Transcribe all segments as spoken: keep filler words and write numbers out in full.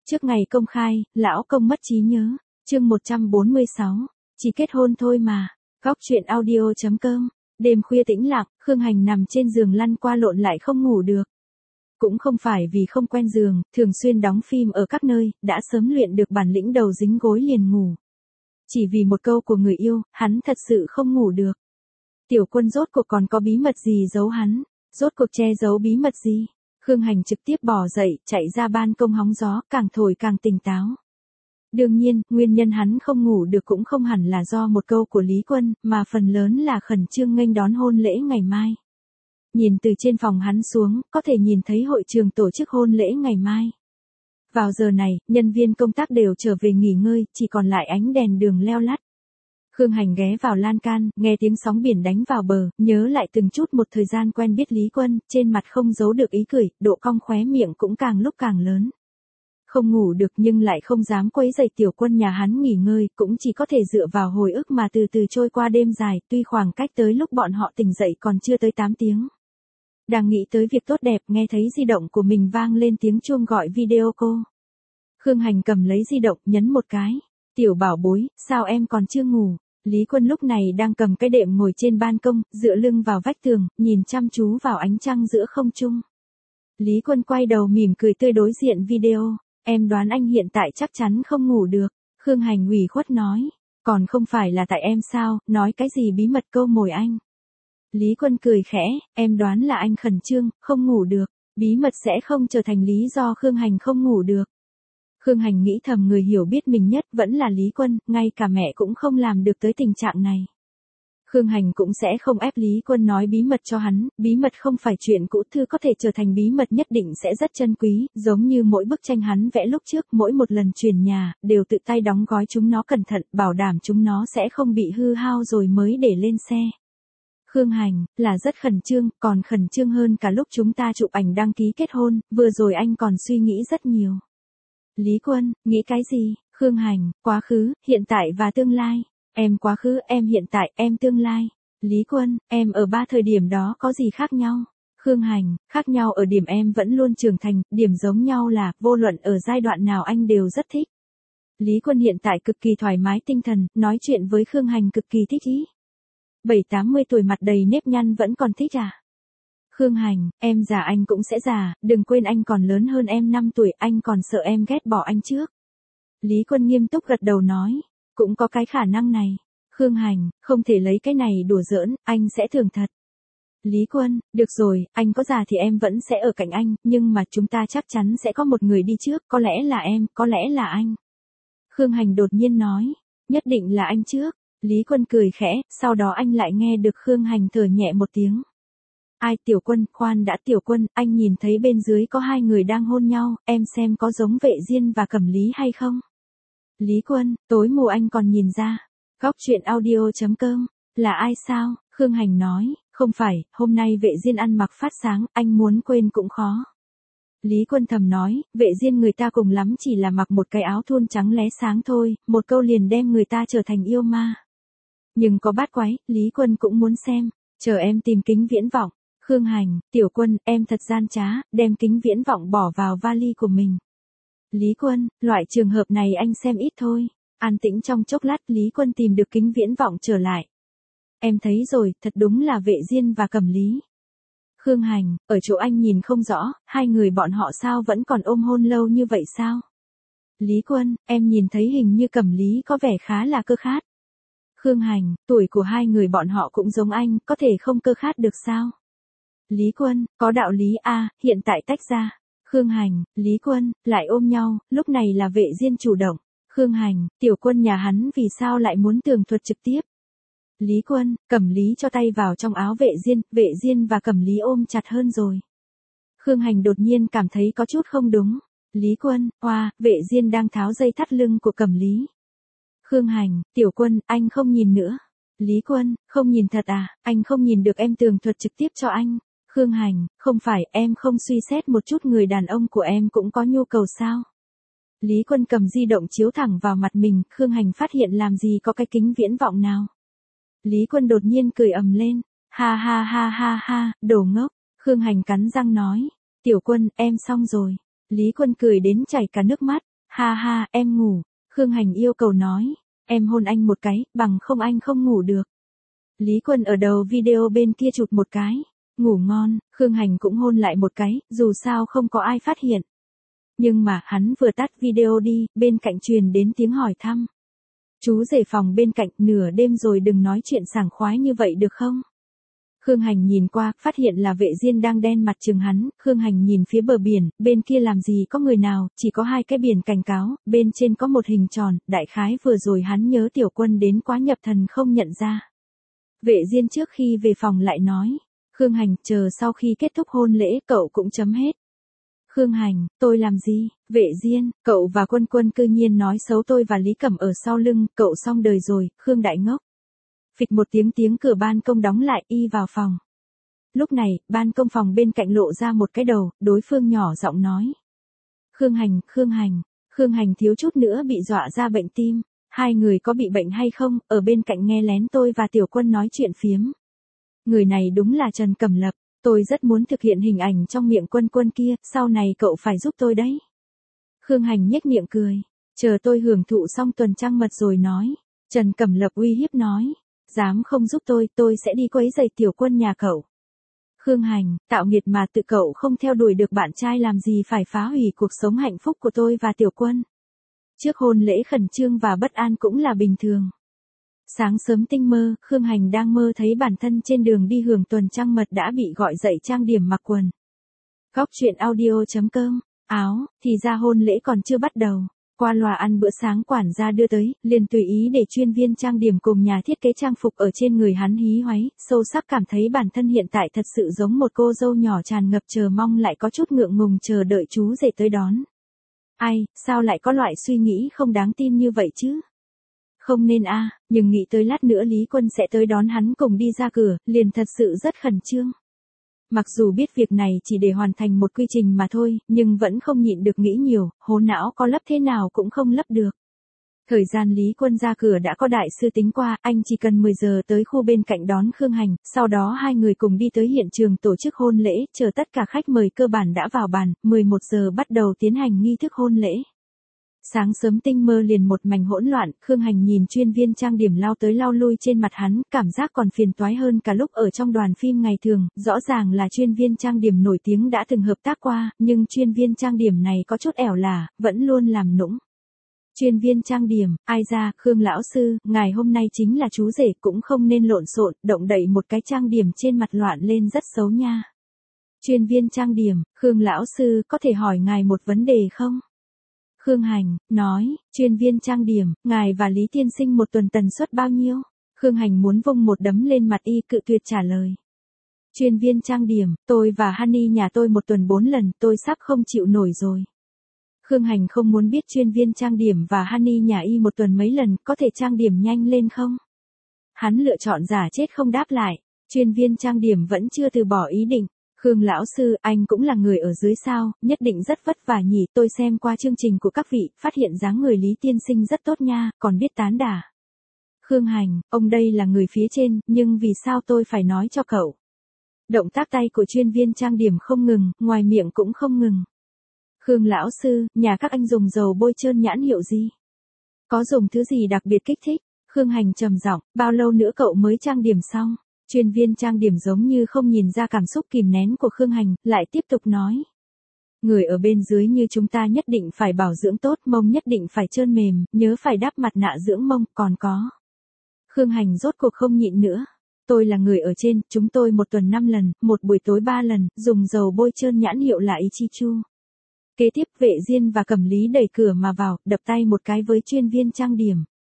Trước ngày công khai, lão công mất trí nhớ. Chương một trăm bốn mươi sáu. Chỉ kết hôn thôi mà. Góc truyện audio chấm com. Đêm khuya tĩnh lặng, Khương Hành nằm trên giường lăn qua lộn lại không ngủ được. Cũng không phải vì không quen giường, thường xuyên đóng phim ở các nơi, đã sớm luyện được bản lĩnh đầu dính gối liền ngủ. Chỉ vì một câu của người yêu, hắn thật sự không ngủ được. Tiểu Quân rốt cuộc còn có bí mật gì giấu hắn? Rốt cuộc che giấu bí mật gì? Khương Hành trực tiếp bò dậy, chạy ra ban công hóng gió, càng thổi càng tỉnh táo. Đương nhiên, nguyên nhân hắn không ngủ được cũng không hẳn là do một câu của Lý Quân, mà phần lớn là khẩn trương nghênh đón hôn lễ ngày mai. Nhìn từ trên phòng hắn xuống, có thể nhìn thấy hội trường tổ chức hôn lễ ngày mai. Vào giờ này, nhân viên công tác đều trở về nghỉ ngơi, chỉ còn lại ánh đèn đường leo lắt. Khương Hành ghé vào lan can, nghe tiếng sóng biển đánh vào bờ, nhớ lại từng chút một thời gian quen biết Lý Quân, trên mặt không giấu được ý cười, độ cong khóe miệng cũng càng lúc càng lớn. Không ngủ được nhưng lại không dám quấy rầy Tiểu Quân nhà hắn nghỉ ngơi, cũng chỉ có thể dựa vào hồi ức mà từ từ trôi qua đêm dài, tuy khoảng cách tới lúc bọn họ tỉnh dậy còn chưa tới tám tiếng. Đang nghĩ tới việc tốt đẹp, nghe thấy di động của mình vang lên tiếng chuông gọi video call. Khương Hành cầm lấy di động, nhấn một cái. Tiểu bảo bối, sao em còn chưa ngủ? Lý Quân lúc này đang cầm cái đệm ngồi trên ban công, dựa lưng vào vách tường, nhìn chăm chú vào ánh trăng giữa không trung. Lý Quân quay đầu mỉm cười tươi đối diện video. Em đoán anh hiện tại chắc chắn không ngủ được. Khương Hành ủy khuất nói. Còn không phải là tại em sao, nói cái gì bí mật câu mồi anh. Lý Quân cười khẽ, em đoán là anh khẩn trương, không ngủ được. Bí mật sẽ không trở thành lý do Khương Hành không ngủ được. Khương Hành nghĩ thầm người hiểu biết mình nhất vẫn là Lý Quân, ngay cả mẹ cũng không làm được tới tình trạng này. Khương Hành cũng sẽ không ép Lý Quân nói bí mật cho hắn, bí mật không phải chuyện cũ, thư có thể trở thành bí mật nhất định sẽ rất chân quý, giống như mỗi bức tranh hắn vẽ lúc trước, mỗi một lần chuyển nhà, đều tự tay đóng gói chúng nó cẩn thận, bảo đảm chúng nó sẽ không bị hư hao rồi mới để lên xe. Khương Hành, là rất khẩn trương, còn khẩn trương hơn cả lúc chúng ta chụp ảnh đăng ký kết hôn, vừa rồi anh còn suy nghĩ rất nhiều. Lý Quân, nghĩ cái gì? Khương Hành, quá khứ, hiện tại và tương lai. Em quá khứ, em hiện tại, em tương lai. Lý Quân, em ở ba thời điểm đó có gì khác nhau? Khương Hành, khác nhau ở điểm em vẫn luôn trưởng thành, điểm giống nhau là, vô luận ở giai đoạn nào anh đều rất thích. Lý Quân hiện tại cực kỳ thoải mái tinh thần, nói chuyện với Khương Hành cực kỳ thích ý. Bảy tám mươi tuổi mặt đầy nếp nhăn vẫn còn thích à? Khương Hành, em già anh cũng sẽ già, đừng quên anh còn lớn hơn em năm tuổi, anh còn sợ em ghét bỏ anh trước. Lý Quân nghiêm túc gật đầu nói, cũng có cái khả năng này. Khương Hành, không thể lấy cái này đùa giỡn, anh sẽ thường thật. Lý Quân, được rồi, anh có già thì em vẫn sẽ ở cạnh anh, nhưng mà chúng ta chắc chắn sẽ có một người đi trước, có lẽ là em, có lẽ là anh. Khương Hành đột nhiên nói, nhất định là anh trước. Lý Quân cười khẽ, sau đó anh lại nghe được Khương Hành thở nhẹ một tiếng. Ai Tiểu Quân, khoan đã Tiểu Quân, anh nhìn thấy bên dưới có hai người đang hôn nhau, em xem có giống Vệ Diên và Cẩm Lý hay không? Lý Quân, tối mù anh còn nhìn ra. Góc truyện audio chấm com, là ai sao? Khương Hành nói, không phải, hôm nay Vệ Diên ăn mặc phát sáng, anh muốn quên cũng khó. Lý Quân thầm nói, Vệ Diên người ta cùng lắm chỉ là mặc một cái áo thun trắng lé sáng thôi, một câu liền đem người ta trở thành yêu ma. Nhưng có bát quái, Lý Quân cũng muốn xem, chờ em tìm kính viễn vọng. Khương Hành, Tiểu Quân, em thật gian trá, đem kính viễn vọng bỏ vào vali của mình. Lý Quân, loại trường hợp này anh xem ít thôi. An tĩnh trong chốc lát, Lý Quân tìm được kính viễn vọng trở lại. Em thấy rồi, thật đúng là Vệ Diên và Cẩm Lý. Khương Hành, ở chỗ anh nhìn không rõ, hai người bọn họ sao vẫn còn ôm hôn lâu như vậy sao? Lý Quân, em nhìn thấy hình như Cẩm Lý có vẻ khá là cơ khát. Khương Hành, tuổi của hai người bọn họ cũng giống anh, có thể không cơ khát được sao? Lý Quân, có đạo lý a, à, hiện tại tách ra. Khương Hành, Lý Quân, lại ôm nhau, lúc này là Vệ Diên chủ động. Khương Hành, Tiểu Quân nhà hắn vì sao lại muốn tường thuật trực tiếp? Lý Quân, Cẩm Lý cho tay vào trong áo Vệ Diên, Vệ Diên và Cẩm Lý ôm chặt hơn rồi. Khương Hành đột nhiên cảm thấy có chút không đúng. Lý Quân, oa, Vệ Diên đang tháo dây thắt lưng của Cẩm Lý. Khương Hành, Tiểu Quân, anh không nhìn nữa. Lý Quân, không nhìn thật à, anh không nhìn được em tường thuật trực tiếp cho anh. Khương Hành, không phải, em không suy xét một chút người đàn ông của em cũng có nhu cầu sao? Lý Quân cầm di động chiếu thẳng vào mặt mình, Khương Hành phát hiện làm gì có cái kính viễn vọng nào. Lý Quân đột nhiên cười ầm lên, ha ha ha ha ha, đồ ngốc. Khương Hành cắn răng nói, Tiểu Quân, em xong rồi. Lý Quân cười đến chảy cả nước mắt, Ha ha, em ngủ. Khương Hành yêu cầu nói. Em hôn anh một cái, bằng không anh không ngủ được. Lý Quân ở đầu video bên kia chụp một cái. Ngủ ngon, Khương Hành cũng hôn lại một cái, dù sao không có ai phát hiện. Nhưng mà, hắn vừa tắt video đi, bên cạnh truyền đến tiếng hỏi thăm. Chú rể phòng bên cạnh, nửa đêm rồi đừng nói chuyện sảng khoái như vậy được không? Khương Hành nhìn qua, phát hiện là Vệ Diên đang đen mặt chừng hắn, Khương Hành nhìn phía bờ biển, bên kia làm gì có người nào, chỉ có hai cái biển cảnh cáo, bên trên có một hình tròn, đại khái vừa rồi hắn nhớ Tiểu Quân đến quá nhập thần không nhận ra. Vệ Diên trước khi về phòng lại nói, Khương Hành, chờ sau khi kết thúc hôn lễ, cậu cũng chấm hết. Khương Hành, tôi làm gì? Vệ Diên, cậu và Quân Quân cư nhiên nói xấu tôi và Lý Cẩm ở sau lưng, cậu xong đời rồi, Khương đại ngốc. Phịch một tiếng tiếng cửa ban công đóng lại, y vào phòng. Lúc này, ban công phòng bên cạnh lộ ra một cái đầu, đối phương nhỏ giọng nói. Khương Hành, Khương Hành, Khương Hành thiếu chút nữa bị dọa ra bệnh tim. Hai người có bị bệnh hay không, ở bên cạnh nghe lén tôi và Tiểu Quân nói chuyện phiếm. Người này đúng là Trần Cẩm Lập, tôi rất muốn thực hiện hình ảnh trong miệng Quân Quân kia, sau này cậu phải giúp tôi đấy. Khương Hành nhếch miệng cười, chờ tôi hưởng thụ xong tuần trăng mật rồi nói. Trần Cẩm Lập uy hiếp nói, dám không giúp tôi, tôi sẽ đi quấy rầy Tiểu Quân nhà cậu. Khương Hành, tạo nghiệt mà tự cậu không theo đuổi được bạn trai làm gì phải phá hủy cuộc sống hạnh phúc của tôi và Tiểu Quân. Trước hôn lễ khẩn trương và bất an cũng là bình thường. Sáng sớm tinh mơ, Khương Hành đang mơ thấy bản thân trên đường đi hưởng tuần trăng mật đã bị gọi dậy trang điểm mặc quần. Góc truyện audio chấm com, áo, thì ra hôn lễ còn chưa bắt đầu. Qua loa ăn bữa sáng quản gia đưa tới, liền tùy ý để chuyên viên trang điểm cùng nhà thiết kế trang phục ở trên người hắn hí hoáy, sâu sắc cảm thấy bản thân hiện tại thật sự giống một cô dâu nhỏ tràn ngập chờ mong lại có chút ngượng ngùng chờ đợi chú rể tới đón. Ai, sao lại có loại suy nghĩ không đáng tin như vậy chứ? Không nên a, à, nhưng nghĩ tới lát nữa Lý Quân sẽ tới đón hắn cùng đi ra cửa, liền thật sự rất khẩn trương. Mặc dù biết việc này chỉ để hoàn thành một quy trình mà thôi, nhưng vẫn không nhịn được nghĩ nhiều, hố não có lấp thế nào cũng không lấp được. Thời gian Lý Quân ra cửa đã có đại sư tính qua, anh chỉ cần mười giờ tới khu bên cạnh đón Khương Hành, sau đó hai người cùng đi tới hiện trường tổ chức hôn lễ, chờ tất cả khách mời cơ bản đã vào bàn, mười một giờ bắt đầu tiến hành nghi thức hôn lễ. Sáng sớm tinh mơ liền một mảnh hỗn loạn, Khương Hành nhìn chuyên viên trang điểm lao tới lao lui trên mặt hắn, cảm giác còn phiền toái hơn cả lúc ở trong đoàn phim ngày thường, rõ ràng là chuyên viên trang điểm nổi tiếng đã từng hợp tác qua, nhưng chuyên viên trang điểm này có chút ẻo lả, vẫn luôn làm nũng. Chuyên viên trang điểm, ai ra, Khương lão sư, ngài hôm nay chính là chú rể, cũng không nên lộn xộn, động đậy một cái trang điểm trên mặt loạn lên rất xấu nha. Chuyên viên trang điểm, Khương lão sư, có thể hỏi ngài một vấn đề không? Khương Hành, nói, chuyên viên trang điểm, ngài và Lý tiên sinh một tuần tần suất bao nhiêu? Khương Hành muốn vung một đấm lên mặt y cự tuyệt trả lời. Chuyên viên trang điểm, tôi và Honey nhà tôi một tuần bốn lần, tôi sắp không chịu nổi rồi. Khương Hành không muốn biết chuyên viên trang điểm và Honey nhà y một tuần mấy lần, có thể trang điểm nhanh lên không? Hắn lựa chọn giả chết không đáp lại, chuyên viên trang điểm vẫn chưa từ bỏ ý định. Khương lão sư, anh cũng là người ở dưới sao, nhất định rất vất vả nhỉ, tôi xem qua chương trình của các vị, phát hiện dáng người Lý tiên sinh rất tốt nha, còn biết tán đả. Khương Hành, ông đây là người phía trên, nhưng vì sao tôi phải nói cho cậu? Động tác tay của chuyên viên trang điểm không ngừng, ngoài miệng cũng không ngừng. Khương lão sư, nhà các anh dùng dầu bôi trơn nhãn hiệu gì? Có dùng thứ gì đặc biệt kích thích? Khương Hành trầm giọng, bao lâu nữa cậu mới trang điểm xong? Chuyên viên trang điểm giống như không nhìn ra cảm xúc kìm nén của Khương Hành, lại tiếp tục nói. Người ở bên dưới như chúng ta nhất định phải bảo dưỡng tốt, mông nhất định phải trơn mềm, nhớ phải đắp mặt nạ dưỡng mông, còn có. Khương Hành rốt cuộc không nhịn nữa. Tôi là người ở trên, chúng tôi một tuần năm lần, một buổi tối ba lần, dùng dầu bôi trơn nhãn hiệu là Ichichu. Kế tiếp Vệ Diên và Cẩm Lý đẩy cửa mà vào, đập tay một cái với chuyên viên trang điểm.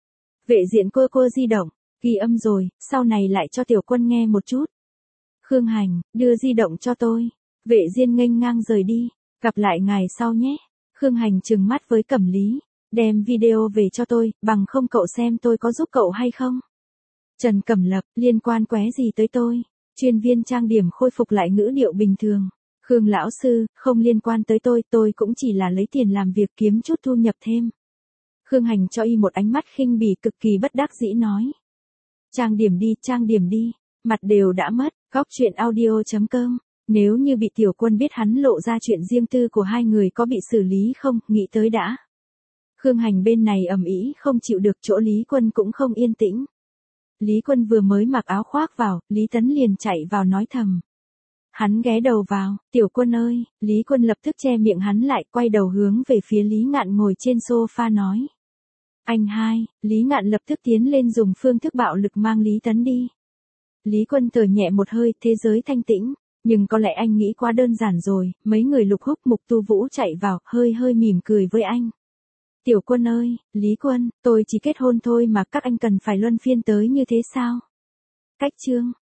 Vệ Diện quơ quơ di động. Ghi âm rồi, sau này lại cho Tiểu Quân nghe một chút. Khương Hành, đưa di động cho tôi. Vệ Diên nghênh ngang rời đi, gặp lại ngài sau nhé. Khương Hành trừng mắt với Cẩm Lý, đem video về cho tôi, bằng không cậu xem tôi có giúp cậu hay không. Trần Cẩm Lập, liên quan qué gì tới tôi? Chuyên viên trang điểm khôi phục lại ngữ điệu bình thường. Khương lão sư, không liên quan tới tôi, tôi cũng chỉ là lấy tiền làm việc kiếm chút thu nhập thêm. Khương Hành cho y một ánh mắt khinh bỉ cực kỳ bất đắc dĩ nói. Trang điểm đi, trang điểm đi, mặt đều đã mất, góc truyện audio chấm com. Nếu như bị Tiểu Quân biết hắn lộ ra chuyện riêng tư của hai người có bị xử lý không, nghĩ tới đã. Khương Hành bên này ầm ĩ không chịu được, chỗ Lý Quân cũng không yên tĩnh. Lý Quân vừa mới mặc áo khoác vào, Lý Tấn liền chạy vào nói thầm. Hắn ghé đầu vào, tiểu Quân ơi, Lý Quân lập tức che miệng hắn lại, quay đầu hướng về phía Lý Ngạn ngồi trên sofa nói. Anh hai, Lý Ngạn lập tức tiến lên dùng phương thức bạo lực mang Lý Tấn đi. Lý Quân thở nhẹ một hơi, thế giới thanh tĩnh, nhưng có lẽ anh nghĩ quá đơn giản rồi, mấy người Lục Húc Mục Tu Vũ chạy vào, hơi hơi mỉm cười với anh. Tiểu Quân ơi, Lý Quân, tôi chỉ kết hôn thôi mà các anh cần phải luân phiên tới như thế sao? Cách chương